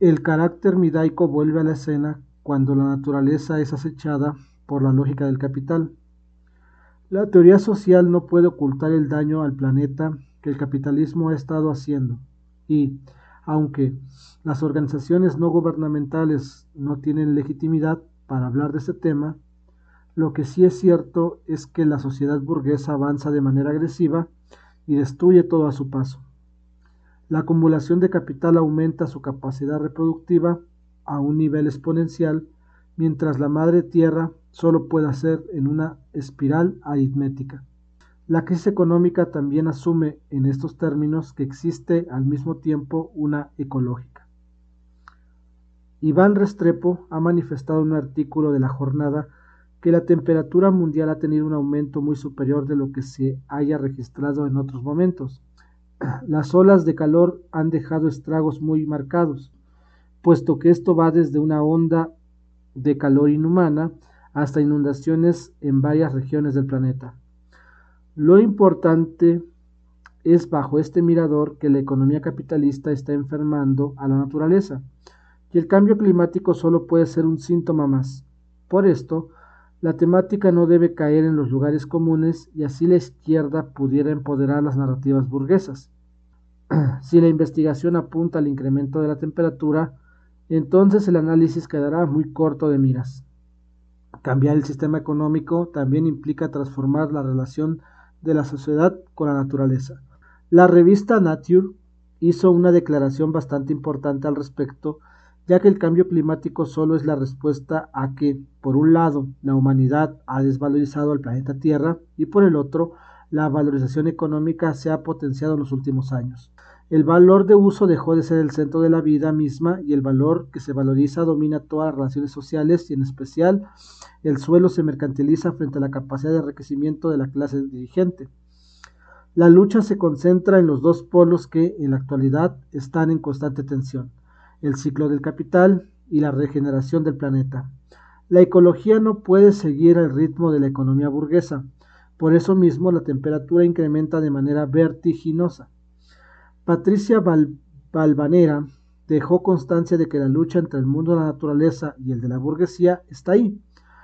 El carácter midaico vuelve a la escena cuando la naturaleza es acechada por la lógica del capital. La teoría social no puede ocultar el daño al planeta que el capitalismo ha estado haciendo y, aunque las organizaciones no gubernamentales no tienen legitimidad para hablar de este tema, lo que sí es cierto es que la sociedad burguesa avanza de manera agresiva y destruye todo a su paso. La acumulación de capital aumenta su capacidad reproductiva a un nivel exponencial, mientras la madre tierra solo puede hacer en una espiral aritmética. La crisis económica también asume en estos términos que existe al mismo tiempo una ecológica. Iván Restrepo ha manifestado en un artículo de La Jornada que la temperatura mundial ha tenido un aumento muy superior de lo que se haya registrado en otros momentos. Las olas de calor han dejado estragos muy marcados, puesto que esto va desde una onda de calor inhumana hasta inundaciones en varias regiones del planeta. Lo importante es bajo este mirador que la economía capitalista está enfermando a la naturaleza, y el cambio climático solo puede ser un síntoma más. Por esto, la temática no debe caer en los lugares comunes y así la izquierda pudiera empoderar las narrativas burguesas. Si la investigación apunta al incremento de la temperatura, entonces el análisis quedará muy corto de miras. Cambiar el sistema económico también implica transformar la relación de la sociedad con la naturaleza. La revista Nature hizo una declaración bastante importante al respecto, ya que el cambio climático solo es la respuesta a que, por un lado, la humanidad ha desvalorizado al planeta Tierra y por el otro, la valorización económica se ha potenciado en los últimos años. El valor de uso dejó de ser el centro de la vida misma y el valor que se valoriza domina todas las relaciones sociales y en especial el suelo se mercantiliza frente a la capacidad de enriquecimiento de la clase dirigente. La lucha se concentra en los dos polos que en la actualidad están en constante tensión, el ciclo del capital y la regeneración del planeta. La ecología no puede seguir el ritmo de la economía burguesa, por eso mismo la temperatura incrementa de manera vertiginosa. Patricia Balvanera dejó constancia de que la lucha entre el mundo de la naturaleza y el de la burguesía está ahí,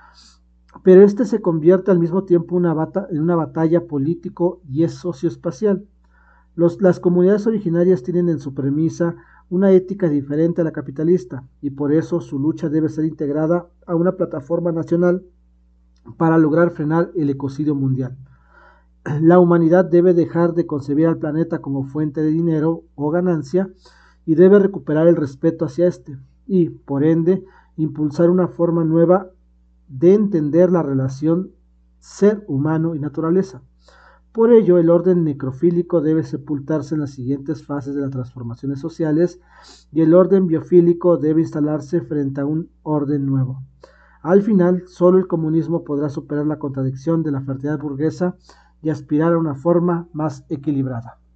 pero este se convierte al mismo tiempo en una batalla político y es socioespacial. Las comunidades originarias tienen en su premisa una ética diferente a la capitalista y por eso su lucha debe ser integrada a una plataforma nacional para lograr frenar el ecocidio mundial. La humanidad debe dejar de concebir al planeta como fuente de dinero o ganancia y debe recuperar el respeto hacia este y, por ende, impulsar una forma nueva de entender la relación ser humano y naturaleza. Por ello, el orden necrofílico debe sepultarse en las siguientes fases de las transformaciones sociales y el orden biofílico debe instalarse frente a un orden nuevo. Al final, solo el comunismo podrá superar la contradicción de la fertilidad burguesa y aspirar a una forma más equilibrada.